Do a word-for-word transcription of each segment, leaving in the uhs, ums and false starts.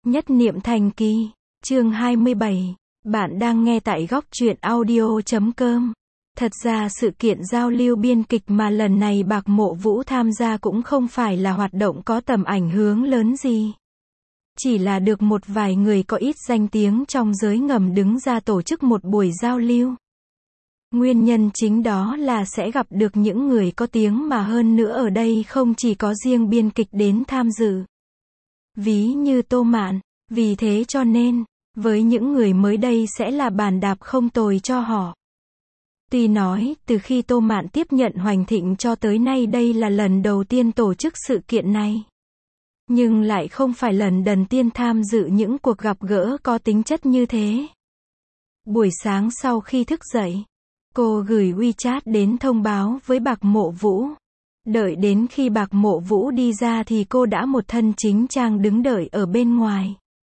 Nhất niệm thành kỳ, chương hai mươi bảy. Bạn đang nghe tại góc truyện audio chấm com. Thật ra sự kiện giao lưu biên kịch mà lần này Bạc Mộ Vũ tham gia cũng không phải là hoạt động có tầm ảnh hưởng lớn gì. Chỉ là được một vài người có ít danh tiếng trong giới ngầm đứng ra tổ chức một buổi giao lưu. Nguyên nhân chính đó là sẽ gặp được những người có tiếng mà hơn nữa ở đây không chỉ có riêng biên kịch đến tham dự. Ví như Tô Mạn, vì thế cho nên, với những người mới đây sẽ là bàn đạp không tồi cho họ. Tuy nói, từ khi Tô Mạn tiếp nhận Hoành Thịnh cho tới nay đây là lần đầu tiên tổ chức sự kiện này. Nhưng lại không phải lần đầu tiên tham dự những cuộc gặp gỡ có tính chất như thế. Buổi sáng sau khi thức dậy, cô gửi WeChat đến thông báo với Bạc Mộ Vũ. Đợi đến khi Bạc Mộ Vũ đi ra thì cô đã một thân chính trang đứng đợi ở bên ngoài.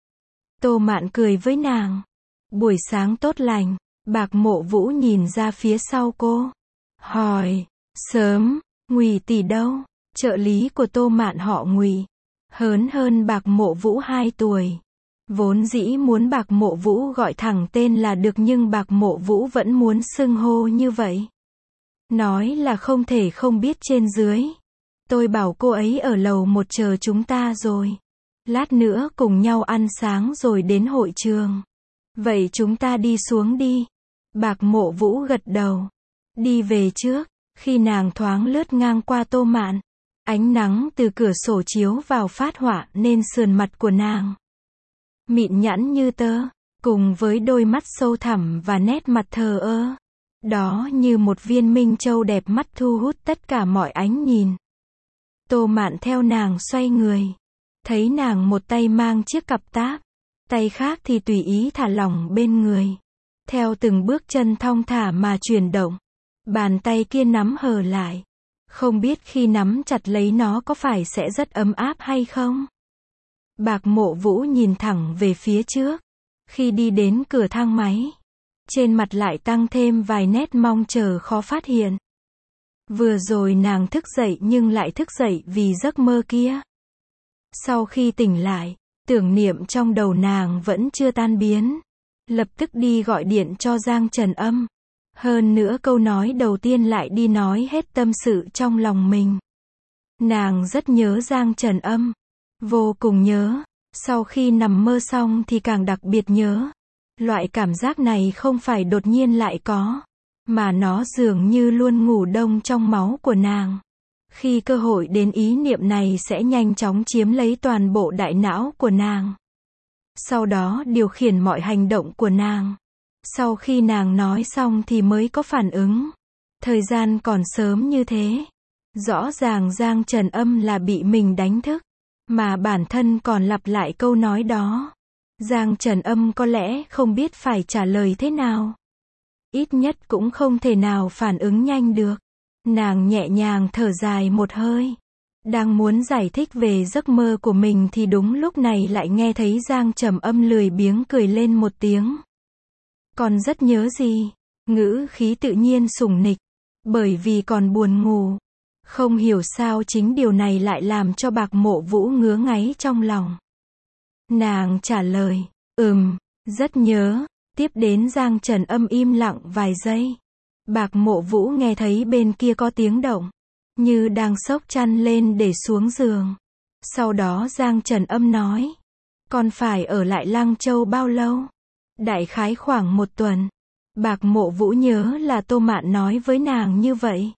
Tô Mạn cười với nàng. Buổi sáng tốt lành. Bạc Mộ Vũ nhìn ra phía sau cô. Hỏi. Sớm. Ngụy tỷ đâu? Trợ lý của Tô Mạn họ Ngụy. Hớn hơn Bạc Mộ Vũ hai tuổi. Vốn dĩ muốn Bạc Mộ Vũ gọi thẳng tên là được nhưng Bạc Mộ Vũ vẫn muốn xưng hô như vậy. Nói là không thể không biết trên dưới. Tôi bảo cô ấy ở lầu một chờ chúng ta rồi. Lát nữa cùng nhau ăn sáng rồi đến hội trường. Vậy chúng ta đi xuống đi. Bạc Mộ Vũ gật đầu. Đi về trước. Khi nàng thoáng lướt ngang qua Tô Mạn, ánh nắng từ cửa sổ chiếu vào phát họa nên sườn mặt của nàng mịn nhẵn như tơ, cùng với đôi mắt sâu thẳm và nét mặt thờ ơ. Đó như một viên minh châu đẹp mắt thu hút tất cả mọi ánh nhìn. Tô Mạn theo nàng xoay người. Thấy nàng một tay mang chiếc cặp táp, tay khác thì tùy ý thả lỏng bên người. Theo từng bước chân thong thả mà chuyển động. Bàn tay kia nắm hờ lại. Không biết khi nắm chặt lấy nó có phải sẽ rất ấm áp hay không? Bạc Mộ Vũ nhìn thẳng về phía trước. Khi đi đến cửa thang máy, trên mặt lại tăng thêm vài nét mong chờ khó phát hiện. Vừa rồi nàng thức dậy nhưng lại thức dậy vì giấc mơ kia. Sau khi tỉnh lại, tưởng niệm trong đầu nàng vẫn chưa tan biến. Lập tức đi gọi điện cho Giang Trần Âm. Hơn nữa câu nói đầu tiên lại đi nói hết tâm sự trong lòng mình. Nàng rất nhớ Giang Trần Âm. Vô cùng nhớ. Sau khi nằm mơ xong thì càng đặc biệt nhớ. Loại cảm giác này không phải đột nhiên lại có, mà nó dường như luôn ngủ đông trong máu của nàng. Khi cơ hội đến ý niệm này sẽ nhanh chóng chiếm lấy toàn bộ đại não của nàng. Sau đó điều khiển mọi hành động của nàng. Sau khi nàng nói xong thì mới có phản ứng. Thời gian còn sớm như thế. Rõ ràng Giang Trần Âm là bị mình đánh thức, mà bản thân còn lặp lại câu nói đó. Giang Trần Âm có lẽ không biết phải trả lời thế nào. Ít nhất cũng không thể nào phản ứng nhanh được. Nàng nhẹ nhàng thở dài một hơi. Đang muốn giải thích về giấc mơ của mình thì đúng lúc này lại nghe thấy Giang Trầm Âm lười biếng cười lên một tiếng. Còn rất nhớ gì? Ngữ khí tự nhiên sủng nịch. Bởi vì còn buồn ngủ. Không hiểu sao chính điều này lại làm cho Bạc Mộ Vũ ngứa ngáy trong lòng. Nàng trả lời, ừm, rất nhớ. Tiếp đến Giang Trần Âm im lặng vài giây. Bạc Mộ Vũ nghe thấy bên kia có tiếng động, như đang xốc chăn lên để xuống giường. Sau đó Giang Trần Âm nói, còn phải ở lại Lăng Châu bao lâu? Đại khái khoảng một tuần. Bạc Mộ Vũ nhớ là Tô Mạn nói với nàng như vậy.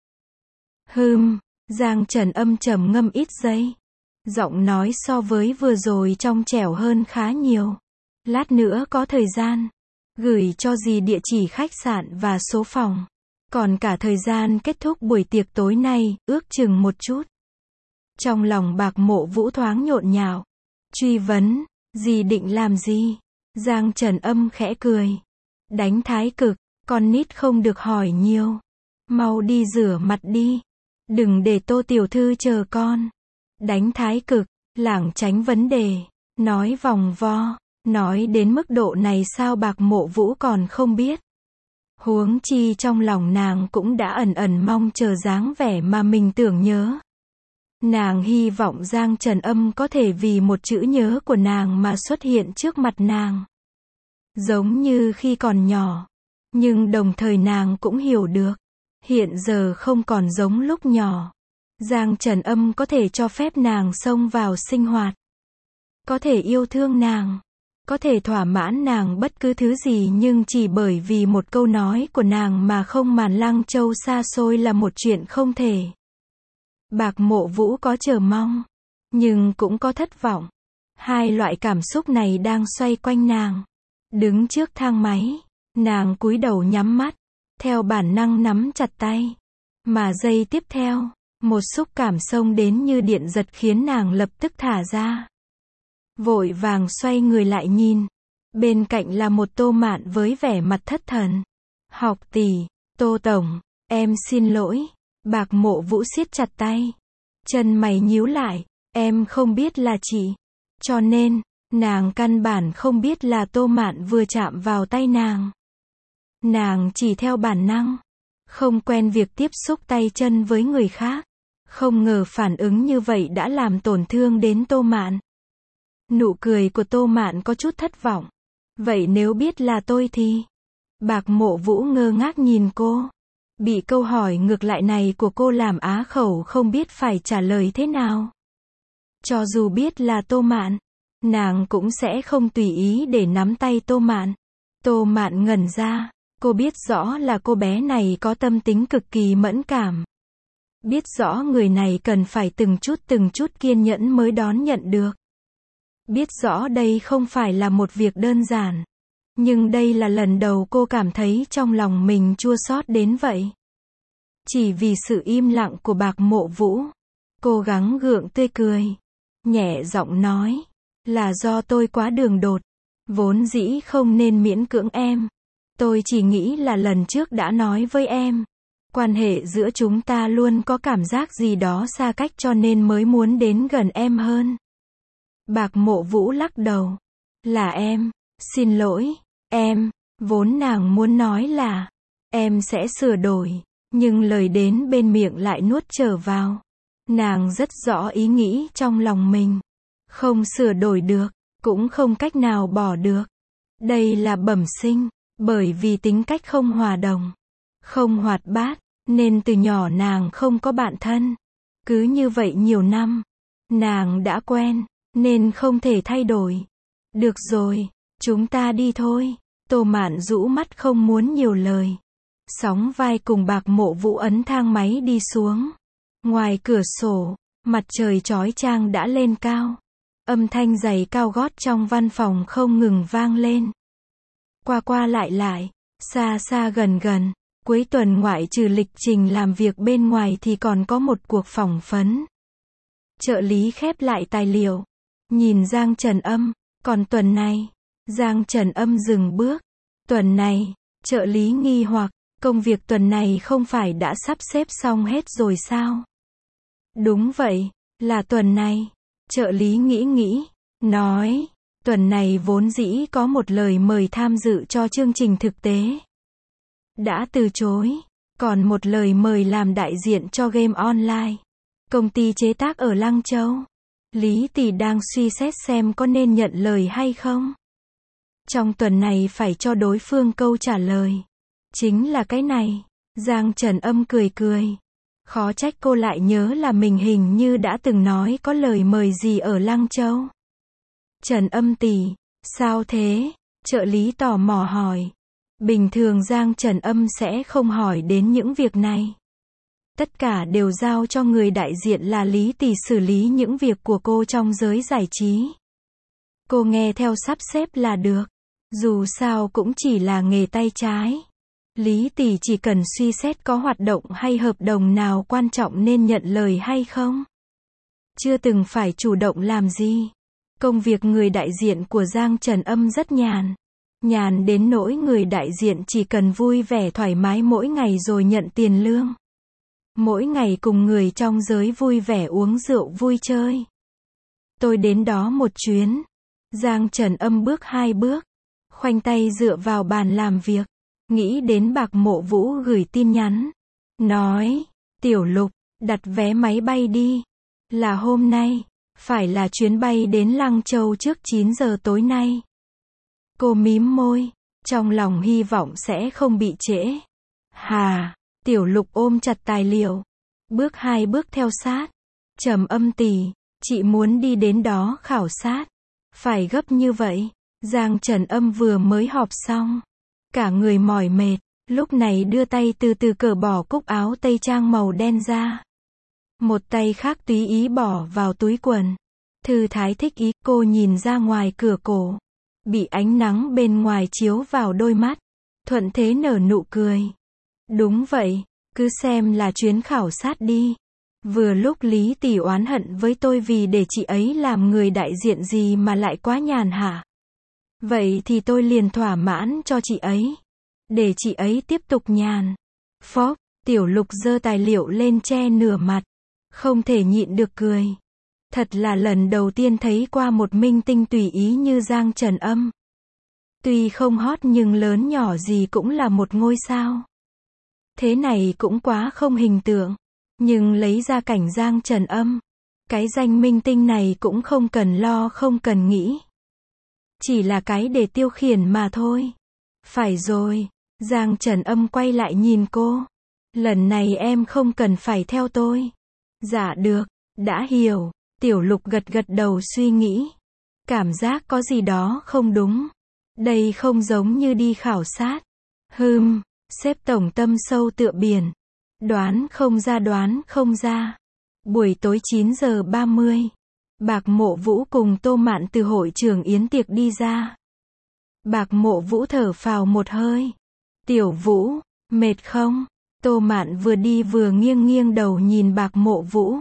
Hừm, Giang Trần Âm trầm ngâm ít giây. Giọng nói so với vừa rồi trong trẻo hơn khá nhiều. Lát nữa có thời gian, gửi cho dì địa chỉ khách sạn và số phòng. Còn cả thời gian kết thúc buổi tiệc tối nay, ước chừng một chút. Trong lòng Bạc Mộ Vũ thoáng nhộn nhạo. Truy vấn, dì định làm gì? Giang Trần Âm khẽ cười. Đánh thái cực, con nít không được hỏi nhiều. Mau đi rửa mặt đi. Đừng để Tô tiểu thư chờ con. Đánh thái cực, lảng tránh vấn đề. Nói vòng vo. Nói đến mức độ này sao Bạc Mộ Vũ còn không biết. Huống chi trong lòng nàng cũng đã ẩn ẩn mong chờ dáng vẻ mà mình tưởng nhớ. Nàng hy vọng Giang Trần Âm có thể vì một chữ nhớ của nàng mà xuất hiện trước mặt nàng. Giống như khi còn nhỏ. Nhưng đồng thời nàng cũng hiểu được. Hiện giờ không còn giống lúc nhỏ. Giang Trần Âm có thể cho phép nàng xông vào sinh hoạt. Có thể yêu thương nàng. Có thể thỏa mãn nàng bất cứ thứ gì, nhưng chỉ bởi vì một câu nói của nàng mà không màn Lăng Châu xa xôi là một chuyện không thể. Bạc Mộ Vũ có chờ mong, nhưng cũng có thất vọng. Hai loại cảm xúc này đang xoay quanh nàng. Đứng trước thang máy, nàng cúi đầu nhắm mắt, theo bản năng nắm chặt tay. Mà giây tiếp theo, một xúc cảm xông đến như điện giật khiến nàng lập tức thả ra. Vội vàng xoay người lại nhìn. Bên cạnh là một Tô Mạn với vẻ mặt thất thần. Học tỷ, Tô Tổng, em xin lỗi. Bạc Mộ Vũ siết chặt tay. Chân mày nhíu lại. Em không biết là chị. Cho nên, nàng căn bản không biết là Tô Mạn vừa chạm vào tay nàng. Nàng chỉ theo bản năng. Không quen việc tiếp xúc tay chân với người khác. Không ngờ phản ứng như vậy đã làm tổn thương đến Tô Mạn. Nụ cười của Tô Mạn có chút thất vọng. Vậy nếu biết là tôi thì? Bạc Mộ Vũ ngơ ngác nhìn cô. Bị câu hỏi ngược lại này của cô làm á khẩu không biết phải trả lời thế nào. Cho dù biết là Tô Mạn, nàng cũng sẽ không tùy ý để nắm tay Tô Mạn. Tô Mạn ngẩn ra. Cô biết rõ là cô bé này có tâm tính cực kỳ mẫn cảm. Biết rõ người này cần phải từng chút từng chút kiên nhẫn mới đón nhận được. Biết rõ đây không phải là một việc đơn giản. Nhưng đây là lần đầu cô cảm thấy trong lòng mình chua xót đến vậy. Chỉ vì sự im lặng của Bạc Mộ Vũ. Cố gắng gượng tươi cười. Nhẹ giọng nói. Là do tôi quá đường đột. Vốn dĩ không nên miễn cưỡng em. Tôi chỉ nghĩ là lần trước đã nói với em. Quan hệ giữa chúng ta luôn có cảm giác gì đó xa cách cho nên mới muốn đến gần em hơn. Bạc Mộ Vũ lắc đầu. Là em. Xin lỗi. Em. Vốn nàng muốn nói là. Em sẽ sửa đổi. Nhưng lời đến bên miệng lại nuốt trở vào. Nàng rất rõ ý nghĩ trong lòng mình. Không sửa đổi được. Cũng không cách nào bỏ được. Đây là bẩm sinh. Bởi vì tính cách không hòa đồng. Không hoạt bát. Nên từ nhỏ nàng không có bạn thân. Cứ như vậy nhiều năm. Nàng đã quen. Nên không thể thay đổi. Được rồi. Chúng ta đi thôi. Tô Mạn rũ mắt không muốn nhiều lời. Sóng vai cùng Bạc Mộ Vũ ấn thang máy đi xuống. Ngoài cửa sổ, mặt trời chói chang đã lên cao. Âm thanh giày cao gót trong văn phòng không ngừng vang lên. Qua qua lại lại, xa xa gần gần. Cuối tuần ngoại trừ lịch trình làm việc bên ngoài thì còn có một cuộc phỏng vấn. Trợ lý khép lại tài liệu. Nhìn Giang Trần Âm. Còn tuần này, Giang Trần Âm dừng bước. Tuần này, trợ lý nghi hoặc, công việc tuần này không phải đã sắp xếp xong hết rồi sao? Đúng vậy, là tuần này. Trợ lý nghĩ nghĩ, nói, tuần này vốn dĩ có một lời mời tham dự cho chương trình thực tế. Đã từ chối, còn một lời mời làm đại diện cho game online. Công ty chế tác ở Lăng Châu. Lý Tỷ đang suy xét xem có nên nhận lời hay không. Trong tuần này phải cho đối phương câu trả lời. Chính là cái này. Giang Trần Âm cười cười. Khó trách cô lại nhớ là mình hình như đã từng nói có lời mời gì ở Lăng Châu. Trần Âm tỷ, sao thế? Trợ lý tò mò hỏi. Bình thường Giang Trần Âm sẽ không hỏi đến những việc này. Tất cả đều giao cho người đại diện là Lý Tỷ xử lý những việc của cô trong giới giải trí. Cô nghe theo sắp xếp là được. Dù sao cũng chỉ là nghề tay trái. Lý Tỷ chỉ cần suy xét có hoạt động hay hợp đồng nào quan trọng nên nhận lời hay không. Chưa từng phải chủ động làm gì. Công việc người đại diện của Giang Trần Âm rất nhàn. Nhàn đến nỗi người đại diện chỉ cần vui vẻ thoải mái mỗi ngày rồi nhận tiền lương. Mỗi ngày cùng người trong giới vui vẻ uống rượu vui chơi. Tôi đến đó một chuyến. Giang Trần Âm bước hai bước. Khoanh tay dựa vào bàn làm việc. Nghĩ đến Bạc Mộ Vũ gửi tin nhắn. Nói, Tiểu Lục, đặt vé máy bay đi. Là hôm nay. Phải là chuyến bay đến Lăng Châu trước chín giờ tối nay. Cô mím môi. Trong lòng hy vọng sẽ không bị trễ. Hà. Tiểu Lục ôm chặt tài liệu. Bước hai bước theo sát. Trầm âm tỉ. Chị muốn đi đến đó khảo sát. Phải gấp như vậy. Giang Trần Âm vừa mới họp xong. Cả người mỏi mệt. Lúc này đưa tay từ từ cởi bỏ cúc áo tây trang màu đen ra. Một tay khác tùy ý bỏ vào túi quần. Thư thái thích ý, cô nhìn ra ngoài cửa cổ. Bị ánh nắng bên ngoài chiếu vào đôi mắt. Thuận thế nở nụ cười. Đúng vậy, cứ xem là chuyến khảo sát đi. Vừa lúc Lý Tỷ oán hận với tôi vì để chị ấy làm người đại diện gì mà lại quá nhàn hạ. Vậy thì tôi liền thỏa mãn cho chị ấy. Để chị ấy tiếp tục nhàn. Phốc, Tiểu Lục giơ tài liệu lên che nửa mặt. Không thể nhịn được cười. Thật là lần đầu tiên thấy qua một minh tinh tùy ý như Giang Trần Âm. Tuy không hot nhưng lớn nhỏ gì cũng là một ngôi sao. Thế này cũng quá không hình tượng. Nhưng lấy ra cảnh Giang Trần Âm. Cái danh minh tinh này cũng không cần lo không cần nghĩ. Chỉ là cái để tiêu khiển mà thôi. Phải rồi. Giang Trần Âm quay lại nhìn cô. Lần này em không cần phải theo tôi. Dạ được, đã hiểu. Tiểu Lục gật gật đầu suy nghĩ. Cảm giác có gì đó không đúng. Đây không giống như đi khảo sát. Hừm, xếp tổng tâm sâu tựa biển. Đoán không ra đoán không ra. Buổi tối chín giờ ba mươi. Bạc Mộ Vũ cùng Tô Mạn từ hội trường yến tiệc đi ra. Bạc Mộ Vũ thở phào một hơi. Tiểu Vũ, mệt không? Tô Mạn vừa đi vừa nghiêng nghiêng đầu nhìn Bạc Mộ Vũ.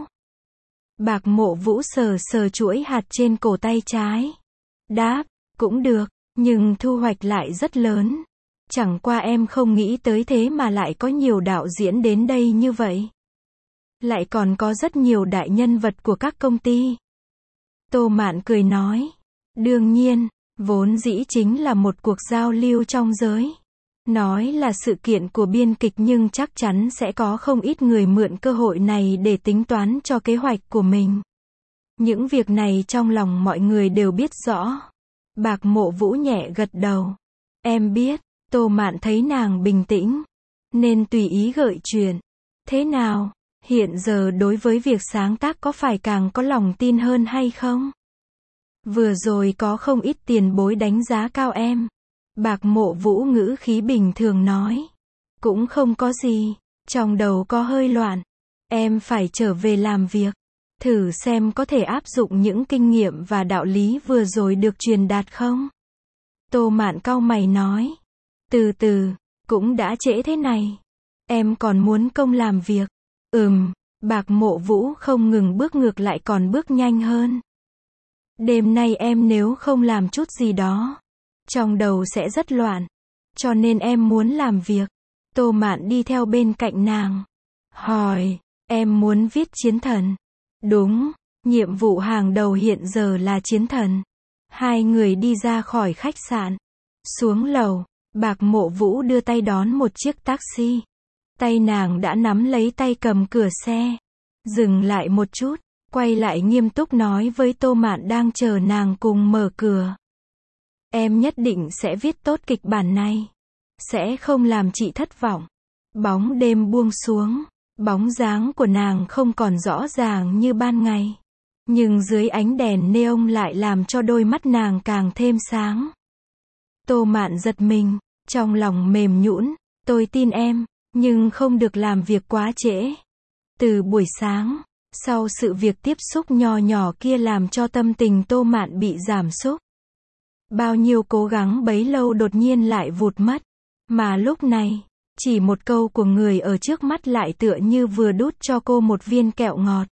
Bạc Mộ Vũ sờ sờ chuỗi hạt trên cổ tay trái. Đáp, cũng được, nhưng thu hoạch lại rất lớn. Chẳng qua em không nghĩ tới thế mà lại có nhiều đạo diễn đến đây như vậy. Lại còn có rất nhiều đại nhân vật của các công ty. Tô Mạn cười nói. Đương nhiên, vốn dĩ chính là một cuộc giao lưu trong giới. Nói là sự kiện của biên kịch nhưng chắc chắn sẽ có không ít người mượn cơ hội này để tính toán cho kế hoạch của mình. Những việc này trong lòng mọi người đều biết rõ. Bạc Mộ Vũ nhẹ gật đầu. Em biết. Tô Mạn thấy nàng bình tĩnh. Nên tùy ý gợi chuyện. Thế nào? Hiện giờ đối với việc sáng tác có phải càng có lòng tin hơn hay không? Vừa rồi có không ít tiền bối đánh giá cao em. Bạc Mộ Vũ ngữ khí bình thường nói. Cũng không có gì. Trong đầu có hơi loạn. Em phải trở về làm việc. Thử xem có thể áp dụng những kinh nghiệm và đạo lý vừa rồi được truyền đạt không? Tô Mạn cau mày nói. Từ từ, cũng đã trễ thế này. Em còn muốn công làm việc. Ừm, Bạc Mộ Vũ không ngừng bước ngược lại còn bước nhanh hơn. Đêm nay em nếu không làm chút gì đó, trong đầu sẽ rất loạn. Cho nên em muốn làm việc. Tô Mạn đi theo bên cạnh nàng. Hỏi, em muốn viết chiến thần. Đúng, nhiệm vụ hàng đầu hiện giờ là chiến thần. Hai người đi ra khỏi khách sạn. Xuống lầu, Bạc Mộ Vũ đưa tay đón một chiếc taxi. Tay nàng đã nắm lấy tay cầm cửa xe. Dừng lại một chút, quay lại nghiêm túc nói với Tô Mạn đang chờ nàng cùng mở cửa. Em nhất định sẽ viết tốt kịch bản này. Sẽ không làm chị thất vọng. Bóng đêm buông xuống. Bóng dáng của nàng không còn rõ ràng như ban ngày. Nhưng dưới ánh đèn neon lại làm cho đôi mắt nàng càng thêm sáng. Tô Mạn giật mình, trong lòng mềm nhũn. Tôi tin em, nhưng không được làm việc quá trễ. Từ buổi sáng, sau sự việc tiếp xúc nho nhỏ kia làm cho tâm tình Tô Mạn bị giảm sút. Bao nhiêu cố gắng bấy lâu đột nhiên lại vụt mất. Mà lúc này, chỉ một câu của người ở trước mắt lại tựa như vừa đút cho cô một viên kẹo ngọt.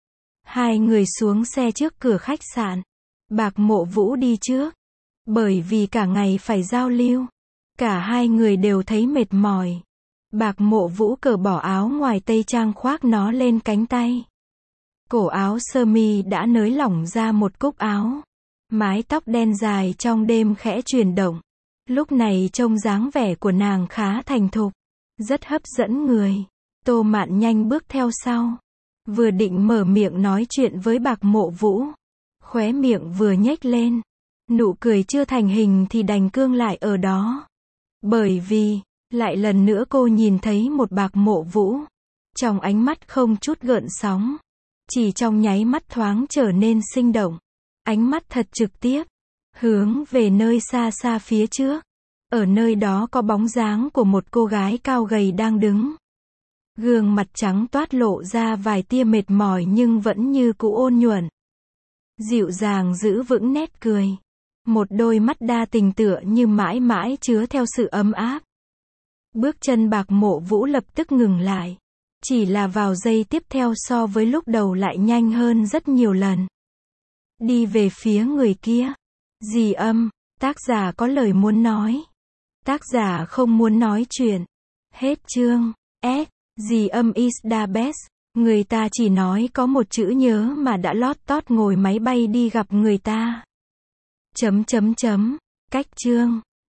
Hai người xuống xe trước cửa khách sạn. Bạc Mộ Vũ đi trước. Bởi vì cả ngày phải giao lưu. Cả hai người đều thấy mệt mỏi. Bạc Mộ Vũ cởi bỏ áo ngoài tây trang khoác nó lên cánh tay. Cổ áo sơ mi đã nới lỏng ra một cúc áo. Mái tóc đen dài trong đêm khẽ chuyển động. Lúc này trông dáng vẻ của nàng khá thành thục. Rất hấp dẫn người. Tô Mạn nhanh bước theo sau. Vừa định mở miệng nói chuyện với Bạc Mộ Vũ, khóe miệng vừa nhếch lên, nụ cười chưa thành hình thì đành cương lại ở đó. Bởi vì, lại lần nữa cô nhìn thấy một Bạc Mộ Vũ, trong ánh mắt không chút gợn sóng, chỉ trong nháy mắt thoáng trở nên sinh động, ánh mắt thật trực tiếp, hướng về nơi xa xa phía trước. Ở nơi đó có bóng dáng của một cô gái cao gầy đang đứng. Gương mặt trắng toát lộ ra vài tia mệt mỏi nhưng vẫn như cũ ôn nhuận. Dịu dàng giữ vững nét cười. Một đôi mắt đa tình tựa như mãi mãi chứa theo sự ấm áp. Bước chân Bạc Mộ Vũ lập tức ngừng lại. Chỉ là vào giây tiếp theo so với lúc đầu lại nhanh hơn rất nhiều lần. Đi về phía người kia. Dì Âm, tác giả có lời muốn nói. Tác giả không muốn nói chuyện. Hết chương. S. Dì Âm is the best. Người ta chỉ nói có một chữ nhớ mà đã lót tót ngồi máy bay đi gặp người ta. Chấm chấm chấm. Cách chương.